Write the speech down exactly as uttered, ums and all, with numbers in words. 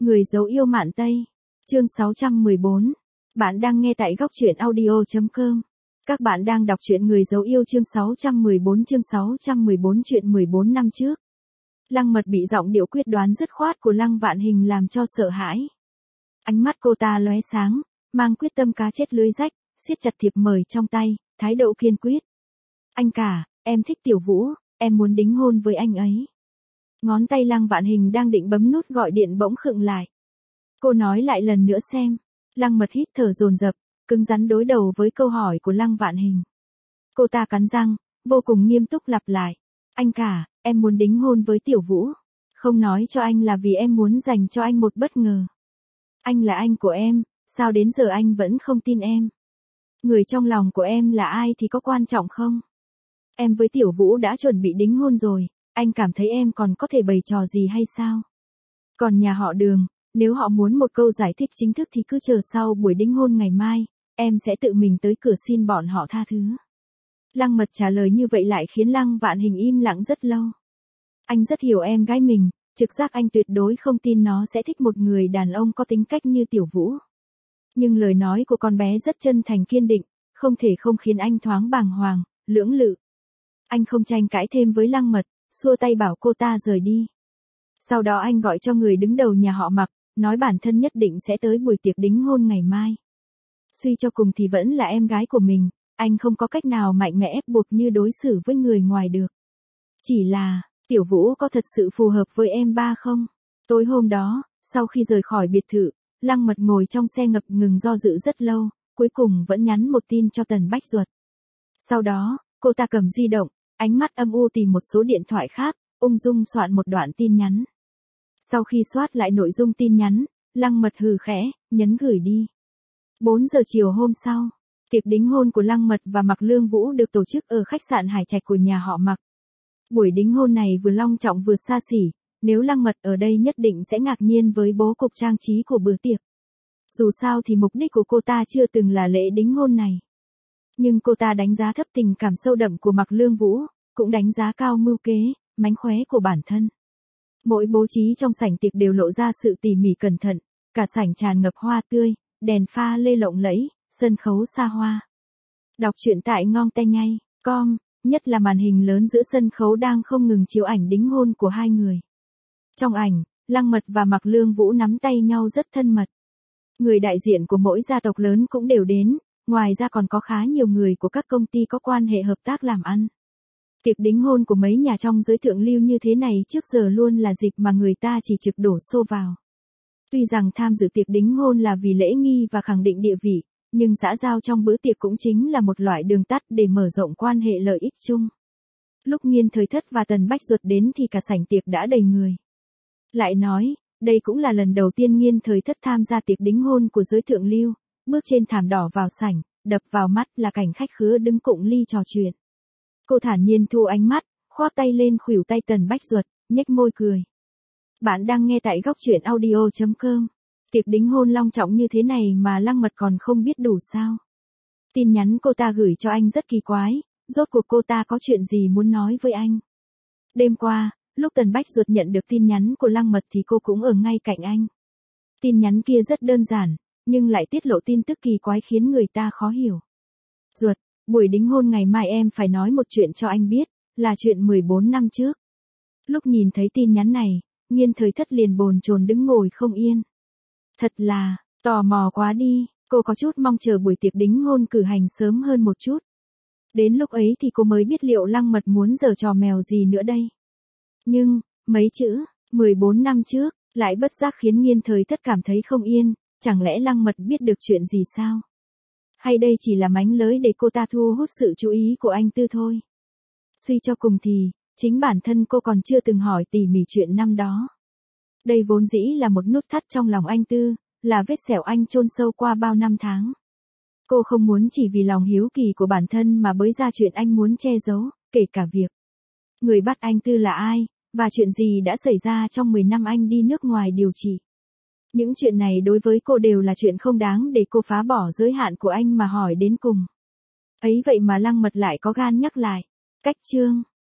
Người dấu yêu Mạn Tây. Chương sáu trăm mười bốn. Bạn đang nghe tại góc truyện audio chấm com. Các bạn đang đọc truyện Người dấu yêu chương sáu trăm mười bốn chương sáu trăm mười bốn chuyện mười bốn năm trước. Lăng Mật bị giọng điệu quyết đoán dứt khoát của Lăng Vạn Hình làm cho sợ hãi. Ánh mắt cô ta lóe sáng, mang quyết tâm cá chết lưới rách, siết chặt thiệp mời trong tay, thái độ kiên quyết. Anh cả, em thích Tiểu Vũ, em muốn đính hôn với anh ấy. Ngón tay Lăng Vạn Hình đang định bấm nút gọi điện bỗng khựng lại. Cô nói lại lần nữa xem. Lăng Mật hít thở dồn dập, cứng rắn đối đầu với câu hỏi của Lăng Vạn Hình. Cô ta cắn răng, vô cùng nghiêm túc lặp lại. Anh cả, em muốn đính hôn với Tiểu Vũ. Không nói cho anh là vì em muốn dành cho anh một bất ngờ. Anh là anh của em, sao đến giờ anh vẫn không tin em? Người trong lòng của em là ai thì có quan trọng không? Em với Tiểu Vũ đã chuẩn bị đính hôn rồi, anh cảm thấy em còn có thể bày trò gì hay sao? Còn nhà họ Đường, nếu họ muốn một câu giải thích chính thức thì cứ chờ sau buổi đính hôn ngày mai, em sẽ tự mình tới cửa xin bọn họ tha thứ. Lăng Mật trả lời như vậy lại khiến Lăng Vạn Hình im lặng rất lâu. Anh rất hiểu em gái mình, trực giác anh tuyệt đối không tin nó sẽ thích một người đàn ông có tính cách như Tiểu Vũ. Nhưng lời nói của con bé rất chân thành kiên định, không thể không khiến anh thoáng bàng hoàng, lưỡng lự. Anh không tranh cãi thêm với Lăng Mật, xua tay bảo cô ta rời đi. Sau đó anh gọi cho người đứng đầu nhà họ Mạc, nói bản thân nhất định sẽ tới buổi tiệc đính hôn ngày mai. Suy cho cùng thì vẫn là em gái của mình, anh không có cách nào mạnh mẽ ép buộc như đối xử với người ngoài được. Chỉ là, Tiểu Vũ có thật sự phù hợp với em ba không? Tối hôm đó, sau khi rời khỏi biệt thự, Lăng Mật ngồi trong xe ngập ngừng do dự rất lâu, cuối cùng vẫn nhắn một tin cho Tần Bách Duật. Sau đó, cô ta cầm di động, ánh mắt âm u tìm một số điện thoại khác, ung dung soạn một đoạn tin nhắn. Sau khi soát lại nội dung tin nhắn, Lăng Mật hừ khẽ, nhấn gửi đi. bốn giờ chiều hôm sau, tiệc đính hôn của Lăng Mật và Mạc Lương Vũ được tổ chức ở khách sạn Hải Trạch của nhà họ Mạc. Buổi đính hôn này vừa long trọng vừa xa xỉ, nếu Lăng Mật ở đây nhất định sẽ ngạc nhiên với bố cục trang trí của bữa tiệc. Dù sao thì mục đích của cô ta chưa từng là lễ đính hôn này. Nhưng cô ta đánh giá thấp tình cảm sâu đậm của Mạc Lương Vũ, cũng đánh giá cao mưu kế, mánh khóe của bản thân. Mỗi bố trí trong sảnh tiệc đều lộ ra sự tỉ mỉ cẩn thận, cả sảnh tràn ngập hoa tươi, đèn pha lê lộng lẫy, sân khấu xa hoa. Đọc truyện tại ngon tay nhây chấm com, nhất là màn hình lớn giữa sân khấu đang không ngừng chiếu ảnh đính hôn của hai người. Trong ảnh, Lăng Mật và Mạc Lương Vũ nắm tay nhau rất thân mật. Người đại diện của mỗi gia tộc lớn cũng đều đến, ngoài ra còn có khá nhiều người của các công ty có quan hệ hợp tác làm ăn. Tiệc đính hôn của mấy nhà trong giới thượng lưu như thế này trước giờ luôn là dịp mà người ta chỉ trực đổ xô vào. Tuy rằng tham dự tiệc đính hôn là vì lễ nghi và khẳng định địa vị, nhưng xã giao trong bữa tiệc cũng chính là một loại đường tắt để mở rộng quan hệ lợi ích chung. Lúc Nghiên Thời Thất và Tần Bách Duật đến thì cả sảnh tiệc đã đầy người. Lại nói, đây cũng là lần đầu tiên Nghiên Thời Thất tham gia tiệc đính hôn của giới thượng lưu, bước trên thảm đỏ vào sảnh, đập vào mắt là cảnh khách khứa đứng cụng ly trò chuyện. Cô thản nhiên thu ánh mắt, khoác tay lên khuỷu tay Tần Bách Duật, nhếch môi cười. Bạn đang nghe tại góc truyện audio chấm com. Tiệc đính hôn long trọng như thế này mà Lăng Mật còn không biết đủ sao? Tin nhắn cô ta gửi cho anh rất kỳ quái, rốt cuộc cô ta có chuyện gì muốn nói với anh? Đêm qua, lúc Tần Bách Duật nhận được tin nhắn của Lăng Mật thì cô cũng ở ngay cạnh anh. Tin nhắn kia rất đơn giản, nhưng lại tiết lộ tin tức kỳ quái khiến người ta khó hiểu. Duật, buổi đính hôn ngày mai em phải nói một chuyện cho anh biết, là chuyện mười bốn năm trước. Lúc nhìn thấy tin nhắn này, Nghiên Thời Thất liền bồn chồn đứng ngồi không yên. Thật là, tò mò quá đi, cô có chút mong chờ buổi tiệc đính hôn cử hành sớm hơn một chút. Đến lúc ấy thì cô mới biết liệu Lăng Mật muốn giở trò mèo gì nữa đây. Nhưng, mấy chữ, mười bốn năm trước, lại bất giác khiến Nghiên Thời Thất cảm thấy không yên, chẳng lẽ Lăng Mật biết được chuyện gì sao? Hay đây chỉ là mánh lới để cô ta thu hút sự chú ý của anh Tư thôi? Suy cho cùng thì, chính bản thân cô còn chưa từng hỏi tỉ mỉ chuyện năm đó. Đây vốn dĩ là một nút thắt trong lòng anh Tư, là vết sẹo anh chôn sâu qua bao năm tháng. Cô không muốn chỉ vì lòng hiếu kỳ của bản thân mà bới ra chuyện anh muốn che giấu, kể cả việc người bắt anh Tư là ai, và chuyện gì đã xảy ra trong mười năm anh đi nước ngoài điều trị. Những chuyện này đối với cô đều là chuyện không đáng để cô phá bỏ giới hạn của anh mà hỏi đến cùng. Ấy vậy mà Lăng Mật lại có gan nhắc lại. Cách chương